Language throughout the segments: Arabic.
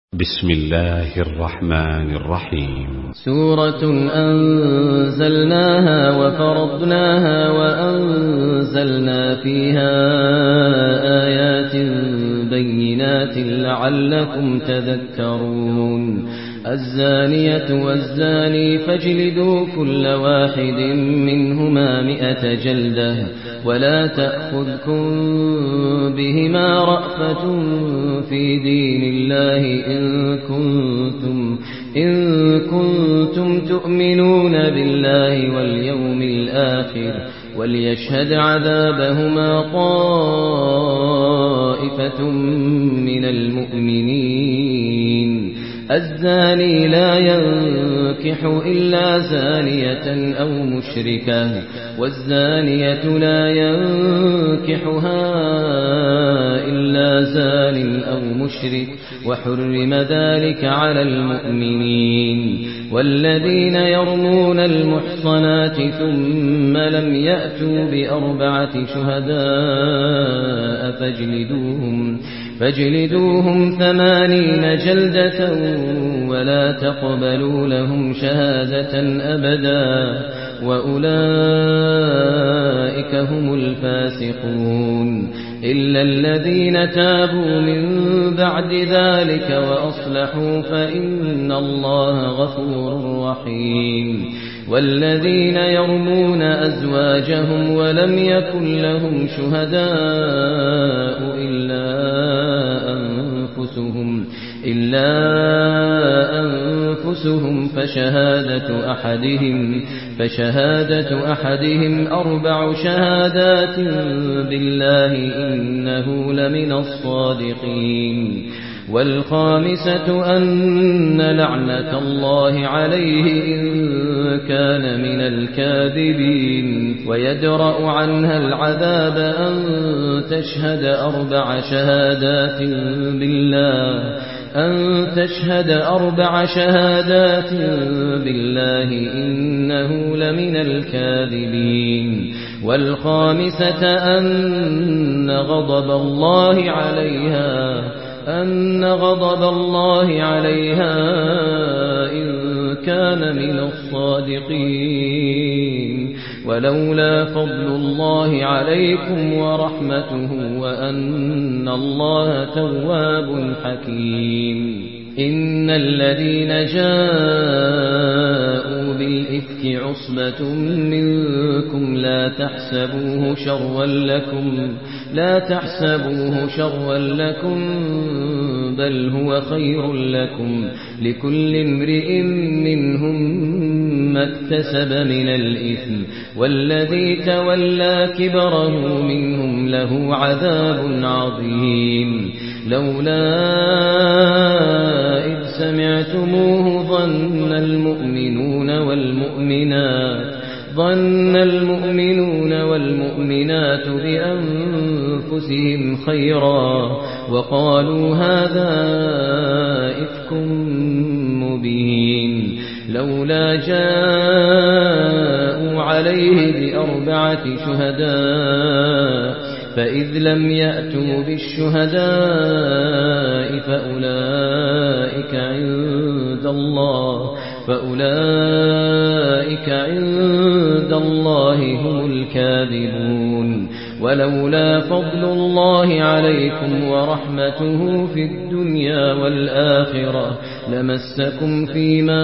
بسم الله الرحمن الرحيم سورة أنزلناها وفرضناها وأنزلنا فيها آيات بينات لعلكم تذكرون الزانية والزاني فاجلدوا كل واحد منهما 100 جلدة ولا تأخذكم بهما رأفة في دين الله إن كنتم تؤمنون بالله واليوم الآخر وليشهد عذابهما طائفة من المؤمنين الزاني لا ينكح إلا زانية أو مشركة والزانية لا ينكحها إلا زان أو مشرك وحرم ذلك على المؤمنين والذين يرمون المحصنات ثم لم يأتوا ب4 شهداء فاجلدوهم 80 جلدة ولا تقبلوا لهم شهادة أبدا وأولئك هم الفاسقون إلا الذين تابوا من بعد ذلك وأصلحوا فإن الله غفور رحيم والذين يرمون أزواجهم ولم يكن لهم شهداء إلا أنفسهم فشهادة أحدهم 4 شهادات بالله إنه لمن الصادقين والخامسة أن لعنة الله عليه إن كان من الكاذبين ويدرأ عنها العذاب أن تشهد 4 شهادات بالله إنه لمن الكاذبين والخامسة أن غضب الله عليها إن كان من الصادقين ولولا فضل الله عليكم ورحمته وأن الله تواب حكيم إن الذين جاءوا بالإفك عصبة منكم لا تحسبوه شرا لكم بل هو خير لكم لكل امرئ منهم ما اكتسب من الإثم والذي تولى كبره منهم له عذاب عظيم لولا إذ سمعتموه ظن المؤمنون والمؤمنات بأنفسهم خيرا وقالوا هذا إفك مبين لولا جاءوا عليه ب4 شهداء فإذ لم يأتوا بالشهداء فأولئك عند الله هم الكاذبون ولولا فضل الله عليكم ورحمته في الدنيا والآخرة لمسكم فيما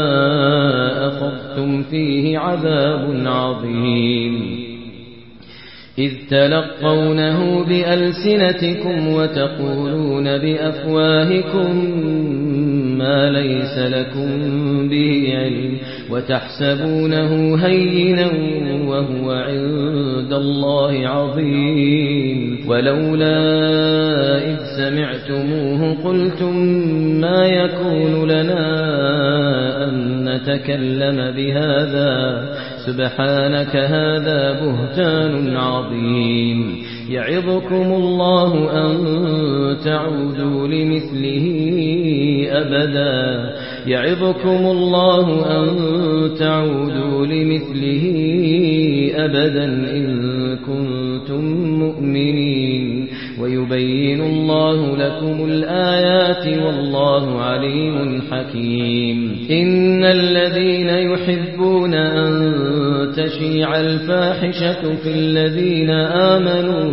أخذتم فيه عذاب عظيم إذ تلقونه بألسنتكم وتقولون بأفواهكم ما ليس لكم به علم وتحسبونه هينا وهو عند الله عظيم ولولا إذ سمعتموه قلتم ما يكون لنا أن نتكلم بهذا سبحانك هذا بهتان عظيم يعظكم الله أن تعودوا لمثله أبدا إن كنتم مؤمنين ويبين الله لكم الآيات والله عليم حكيم. إن الذين يحبون أن تشيع الفاحشة في الذين آمنوا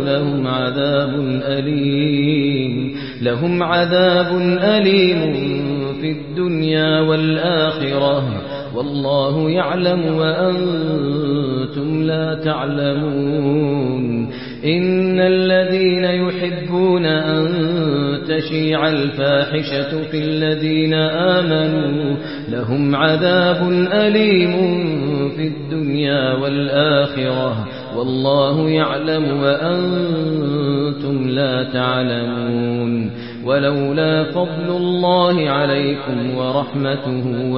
لهم عذاب أليم في الدنيا والآخرة والله يعلم وأنتم لا تعلمون. إن الذين يحبون أن تشيع الفاحشة في الذين آمنوا لهم عذاب أليم في الدنيا والآخرة والله يعلم وأنتم لا تعلمون. ولولا فضل الله عليكم ورحمته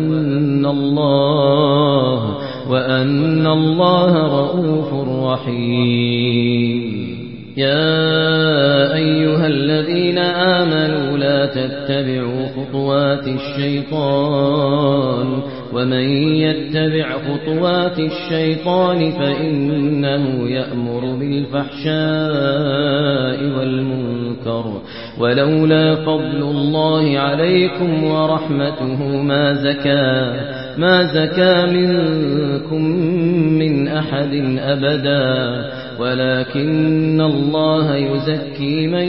وأن الله رؤوف رحيم. يا أيها الذين آمنوا لا تتبعوا خطوات الشيطان ومن يتبع خطوات الشيطان فإنه يأمر بالفحشاء والمنكر ولولا فضل الله عليكم ورحمته ما زكى منكم من أحد أبدا ولكن الله يزكي من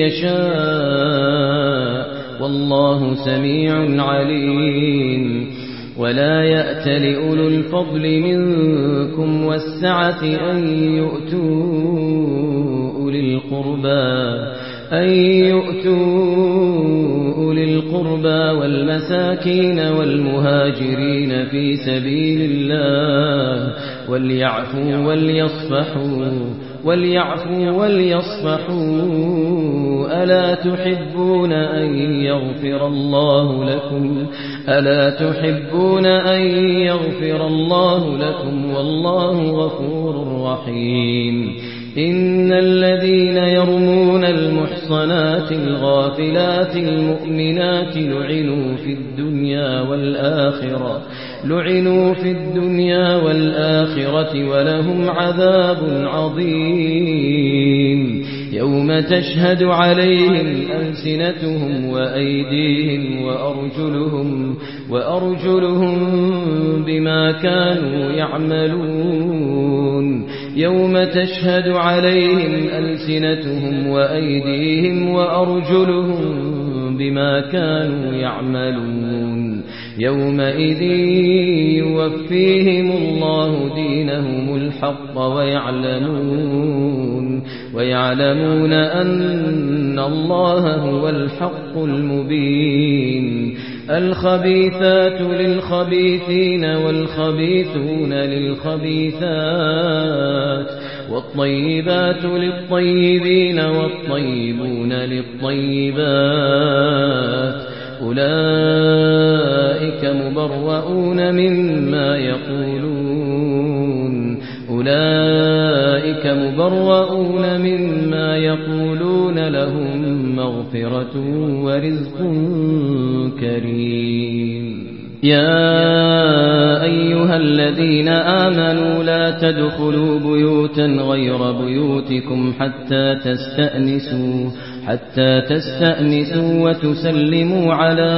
يشاء والله سميع عليم. ولا يأتل أولو الفضل منكم والسعة أن يؤتوا أولي القربى والمساكين والمهاجرين في سبيل الله وليعفوا وليصفحوا ألا تحبون أن يغفر الله لكم والله غفور رحيم. إن الذين يرمون المحصنات الغافلات المؤمنات لعنوا في الدنيا والآخرة ولهم عذاب عظيم. يوم تشهد عليهم ألسنتهم وأيديهم وأرجلهم بما كانوا يعملون. يوم تشهد عليهم ألسنتهم وأيديهم وأرجلهم بما كانوا يعملون. يومئذ يوفيهم الله دينهم الحق ويعلمون أن الله هو الحق المبين. الخبيثات للخبيثين والخبيثون للخبيثات والطيبات للطيبين والطيبون للطيبات أولئك مبرؤون مما يقولون لهم مغفرة ورزق كريم. يا أيها الذين آمنوا لا تدخلوا بيوتا غير بيوتكم حتى تستأنسوا وتسلموا على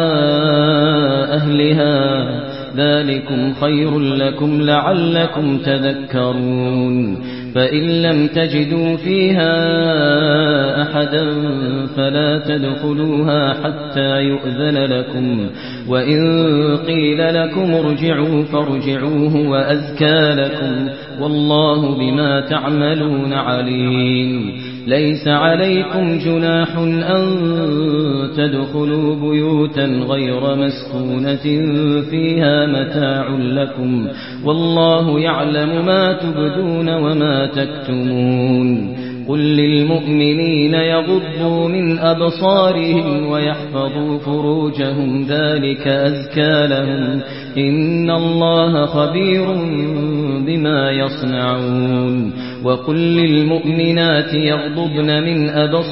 أهلها ذلكم خير لكم لعلكم تذكرون. فإن لم تجدوا فيها أحدا فلا تدخلوها حتى يؤذن لكم وإن قيل لكم ارجعوا فارجعوه وأزكى لكم والله بما تعملون عليم. ليس عليكم جناح أن تدخلوا بيوتا غير مسكونة فيها متاع لكم والله يعلم ما تبدون وما تكتمون. قل للمؤمنين يغضوا من أبصارهم ويحفظوا فروجهم ذلك أزكى لهم إن الله خبير بما يصنعون. وقل للمؤمنات يغضضن من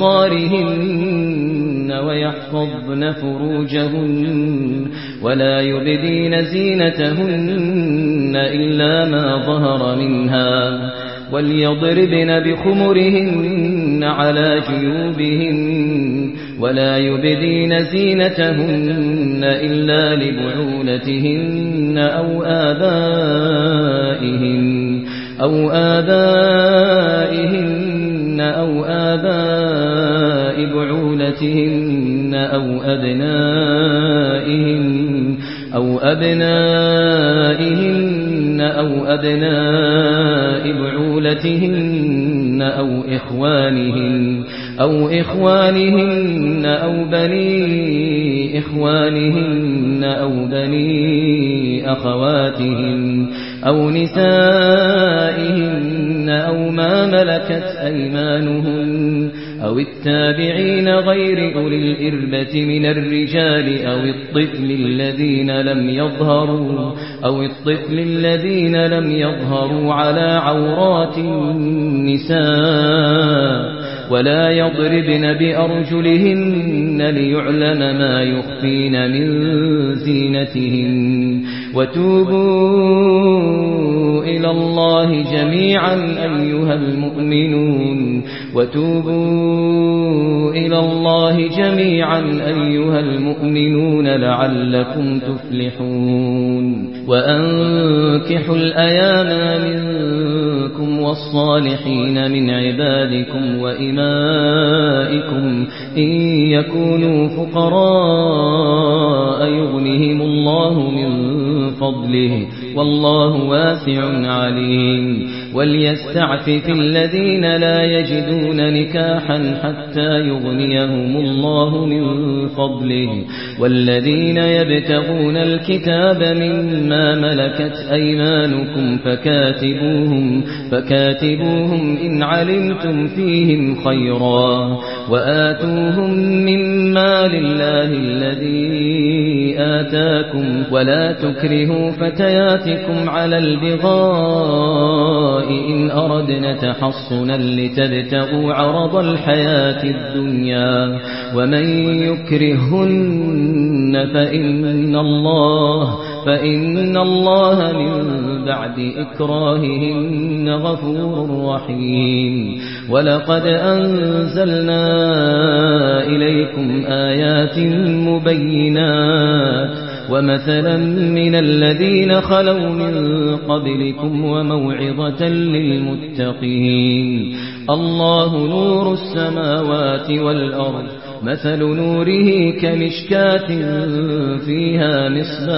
أبصارهن ويحفظن فروجهن ولا يبدين زينتهن إلا ما ظهر منها وليضربن بخمرهن على جيوبهن ولا يبدين زينتهن إلا لبعولتهن أو آبائهن أو آباء بعولتهن أو أبنائهن أو أبناء بعولتهن أو إخوانهن أو بني إخوانهن أو بني أخواتهن أو نسائهن أو ما ملكت أيمانهن أو التابعين غير أولي الإربة من الرجال أو الطفل الذين لم يظهروا على عورات النساء ولا يضربن بأرجلهن ليعلم ما يخفين من زينتهن وتوبوا إلى الله جميعا أيها المؤمنون لعلكم تفلحون وأنكحوا الأيام منكم والصالحين من عبادكم وإمائكم إن يكونوا فقراء يغنهم الله من فضله والله واسع عليم وليستعفف الذين لا يجدون نكاحا حتى يغنيهم الله من فضله والذين يبتغون الكتاب مما ملكت أيمانكم فكاتبوهم إن علمتم فيهم خيرا وآتوهم مما لله الذي آتاكم ولا تكرهوا فتياتكم على البغاء إن أردنا تحصنا لتبتغوا عرض الحياة الدنيا ومن يكرهن فإن الله من بعد إكراههن غفور رحيم ولقد أنزلنا إليكم آيات مبينات ومثلا من الذين خلوا من قبلكم وموعظة للمتقين الله نور السماوات والأرض مثل نوره كمشكاة فيها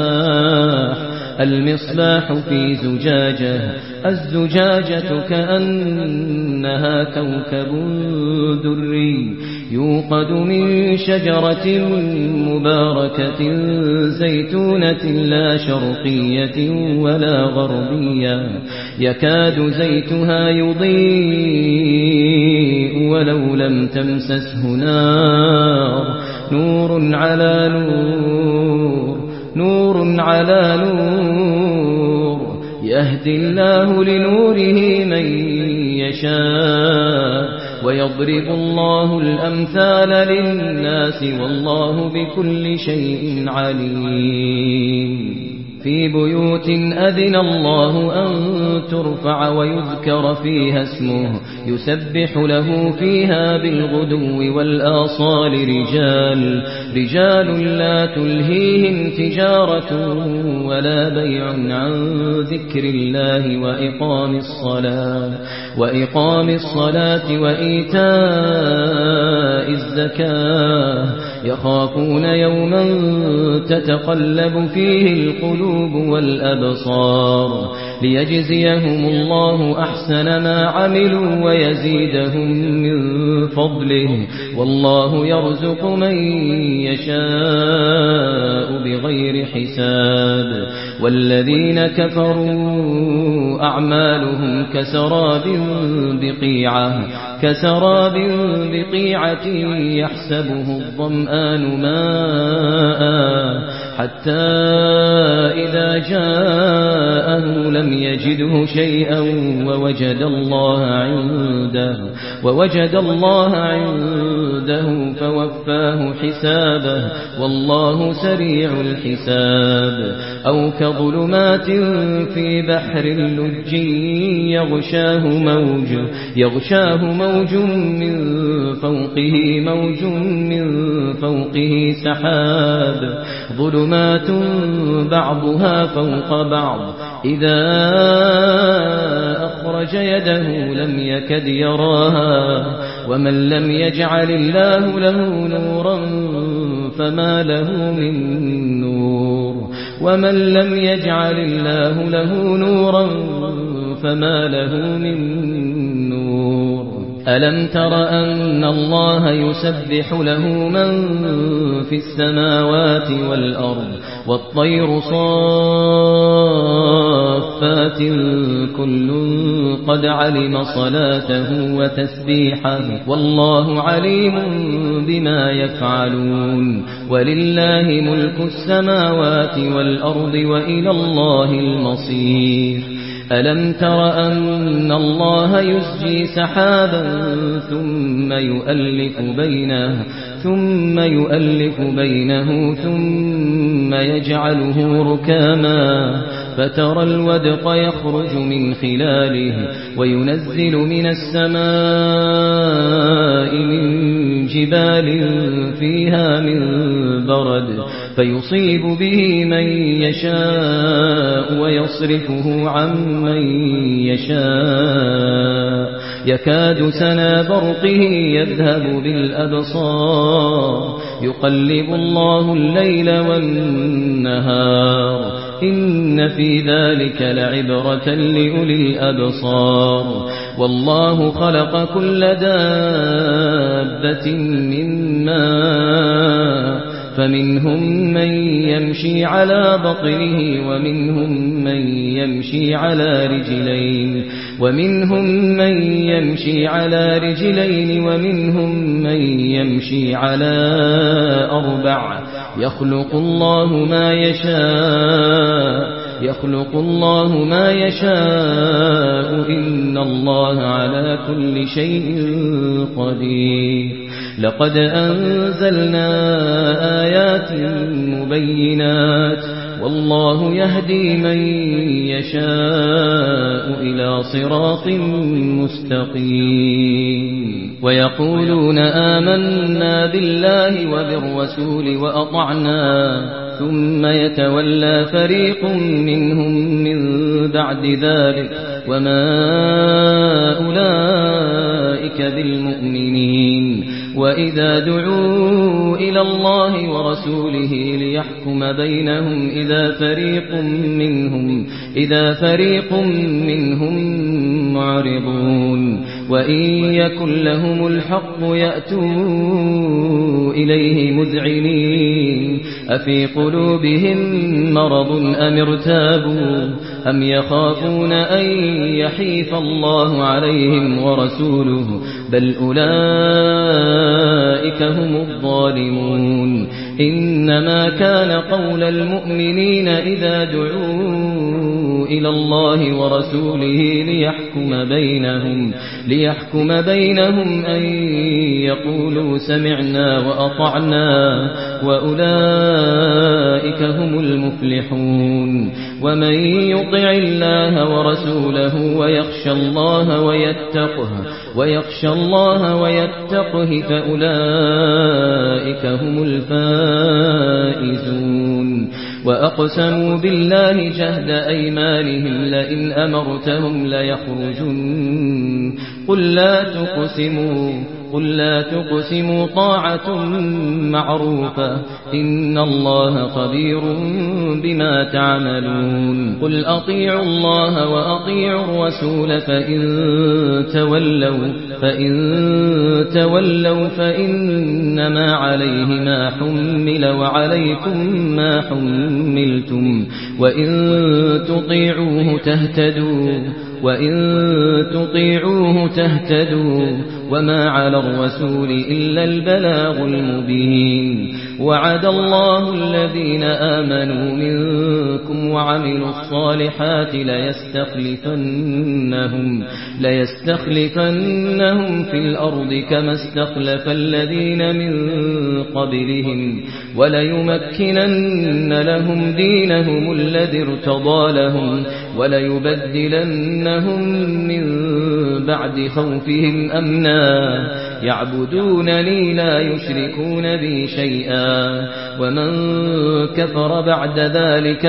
المصباح في زجاجة الزجاجة كأنها كوكب دري يوقد من شجرة مباركة زيتونة لا شرقية ولا غربية يكاد زيتها يضيء ولو لم تمسسه نار نور على نور يهدي الله لنوره من يشاء ويضرب الله الأمثال للناس والله بكل شيء عليم في بيوت أذن الله أن ترفع ويذكر فيها اسمه يسبح له فيها بالغدو والآصال رجال لا تلهيهم تجارة ولا بيع عن ذكر الله وإقام الصلاة وإيتاء الزكاة يخافون يوما تتقلب فيه القلوب والأبصار ليجزيهم الله أحسن ما عملوا ويزيدهم من فضله والله يرزق من يشاء بغير حساب والذين كفروا أعمالهم كسراب بقيعة يحسبه الظمآن ماء حتى إذا جاءه لم يجده شيئا ووجد الله عنده عبده فوفاه حسابه والله سريع الحساب أو كظلمات في بحر لج يغشاه موج من فوقه سحاب ظلمات بعضها فوق بعض إذا أخرج يده لم يكد يراها ومن لم يجعل الله له نورا فما له من نور ومن لم يجعل الله له نورا فما له من نور ألم تر أن الله يسبح له من في السماوات والأرض والطير صافات كل قد علم صلاته وتسبيحه والله عليم بما يفعلون ولله ملك السماوات والأرض وإلى الله المصير ألم تر أن الله يسجي سحابا ثم يؤلف بينه ثم يجعله ركاما فترى الودق يخرج من خلاله وينزل من السماء من جبال فيها من برد فيصيب به من يشاء ويصرفه عن من يشاء يكاد سنا برقه يذهب بالأبصار يقلب الله الليل والنهار إن في ذلك لعبرة لأولي الأبصار والله خلق كل دابة من ماء فمنهم من يمشي على بطنه ومنهم من يمشي على رجلين ومنهم من يمشي على أربع يخلق الله ما يشاء إن الله على كل شيء قدير لقد أنزلنا آيات مبينات والله يهدي من يشاء إلى صراط مستقيم ويقولون آمنا بالله وبالرسول وأطعنا ثم يتولى فريق منهم من بعد ذلك وما أولئك بالمؤمنين وإذا دعوا إلى الله ورسوله ليحكم بينهم إذا فريق منهم معرضون وإن يكن لهم الحق يأتوا إليه مذعنين أفي قلوبهم مرض أم ارتابوا أم يخافون أن يحيف الله عليهم ورسوله بل أولئك هم الظالمون إنما كان قول المؤمنين إذا دعوا إلى الله ورسوله ليحكم بينهم أن يقولوا سمعنا وأطعنا وأولئك هم المفلحون ومن يطع الله ورسوله ويخشى الله ويتقه فأولئك هم الفائزون وأقسموا بالله جهد أيمانهم لئن أمرتهم ليخرجن قل لا تقسموا طاعة معروفة إن الله خبير بما تعملون قل أطيعوا الله وأطيعوا الرسول فإن تولوا فإنما عليه ما حمل وعليكم ما حملتم وإن تطيعوه تهتدوا وما على الرسول إلا البلاغ المبين وعد الله الذين آمنوا منكم وعملوا الصالحات ليستخلفنهم في الأرض كما استخلف الذين من قبلهم وليمكنن لهم دينهم الذي ارتضى لهم وليبدلنهم من بعد خوفهم أمنا يعبدونني لا يشركون بي شيئا ومن كفر بعد ذلك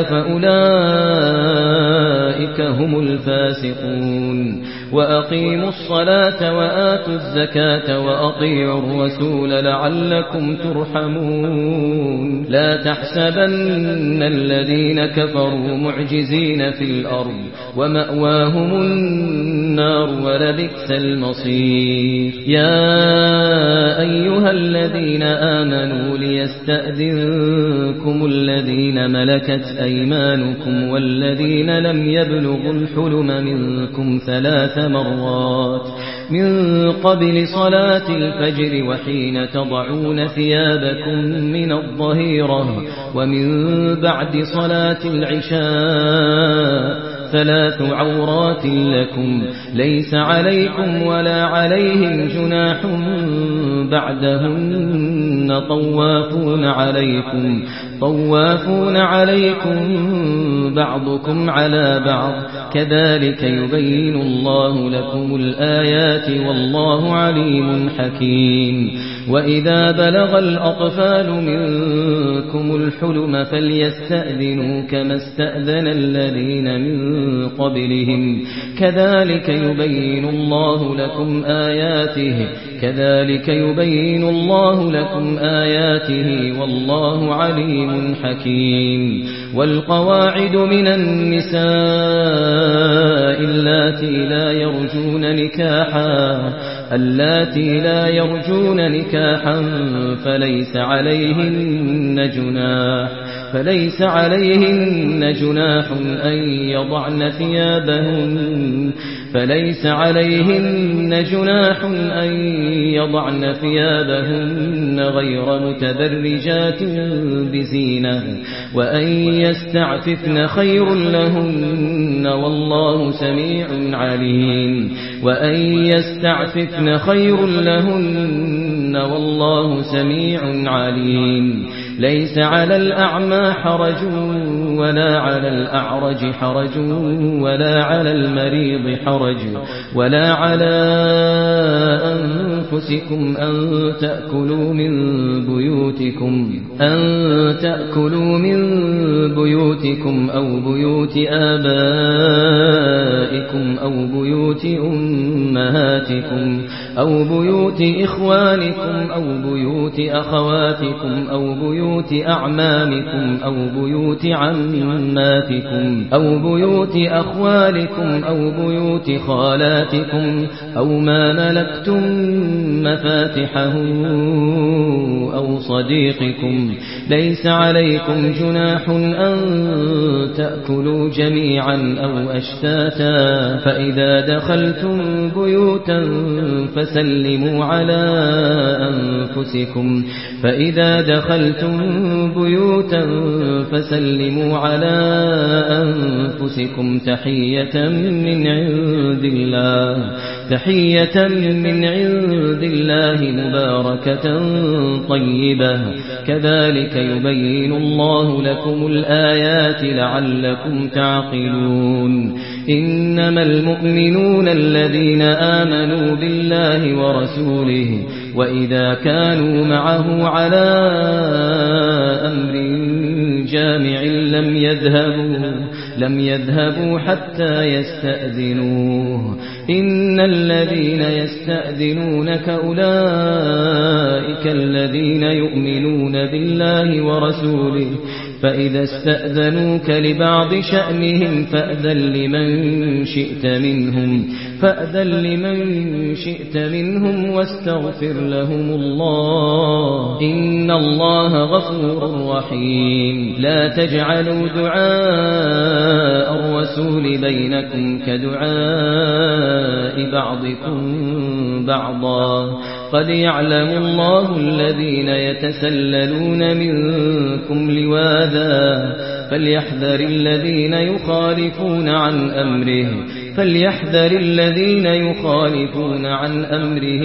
فأولئك هم الفاسقون وأقيموا الصلاة وآتوا الزكاة وأطيعوا الرسول لعلكم ترحمون لا تحسبن الذين كفروا معجزين في الأرض ومأواهم النار ولبئس المصير يا أيها الذين آمنوا ليستأذنكم الذين ملكت أيمانكم والذين لم يبلغوا الحلم منكم 3 مرات من قبل صلاة الفجر وحين تضعون ثيابكم من الظهيرة ومن بعد صلاة العشاء 3 عورات لكم ليس عليكم ولا عليهم جناح بعدهن طوافون عليكم بعضكم على بعض كذلك يبين الله لكم الآيات والله عليم حكيم وإذا بلغ الأطفال منكم الحلم فليستأذنوا كما استأذن الذين من قبلهم كذلك يبين الله لكم آياته والله عليم حكيم والقواعد من النساء اللاتي لا يرجون نكاحا فليس عليهن جناح أن يضعن ثيابهن غير متبرجات بزينة وأن يستعففن خير لهن والله سميع عليم ليس على الأعمى حرج ولا على الأعرج حرج ولا على المريض حرج ولا على أنفسكم أن تأكلوا من بيوتكم أو بيوت آبائكم أو بيوت أمهاتكم أو بيوت إخوانكم أو بيوت أخواتكم أو بيوت أعمامكم أو بيوت عماتكم أو بيوت أخوالكم أو بيوت خالاتكم أو ما ملكتم مفاتحه أو صديقكم ليس عليكم جناح أن تأكلوا جميعا أو أشتاتا فإذا دخلتم بيوتا فسلموا على أنفسكم تحية من عند الله مباركة طيبة كذلك يبين الله لكم الآيات لعلكم تعقلون إنما المؤمنون الذين آمنوا بالله ورسوله وإذا كانوا معه على أمر جامع لم يذهبوا حتى يستأذنوه إن الذين يستأذنونك أولئك الذين يؤمنون بالله ورسوله فإذا استأذنوك لبعض شأنهم فأذن لمن شئت منهم واستغفر لهم الله إن الله غفور رحيم لا تجعلوا دعاء الرسول بينكم كدعاء بعضكم بعضا قد يعلم الله الذين يتسللون منكم لواذا فليحذر الذين يخالفون عن أمره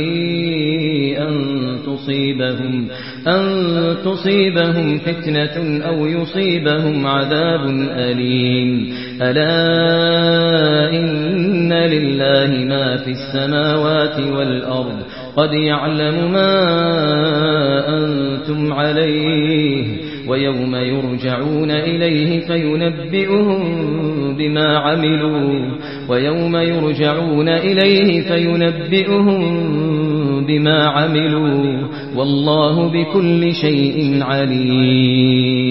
أن تصيبهم فتنة أو يصيبهم عذاب أليم ألا إن لله ما في السماوات والأرض قد يعلم ما أنتم عليه ويوم يرجعون إليه فينبئهم بما عملوا والله بكل شيء عليم.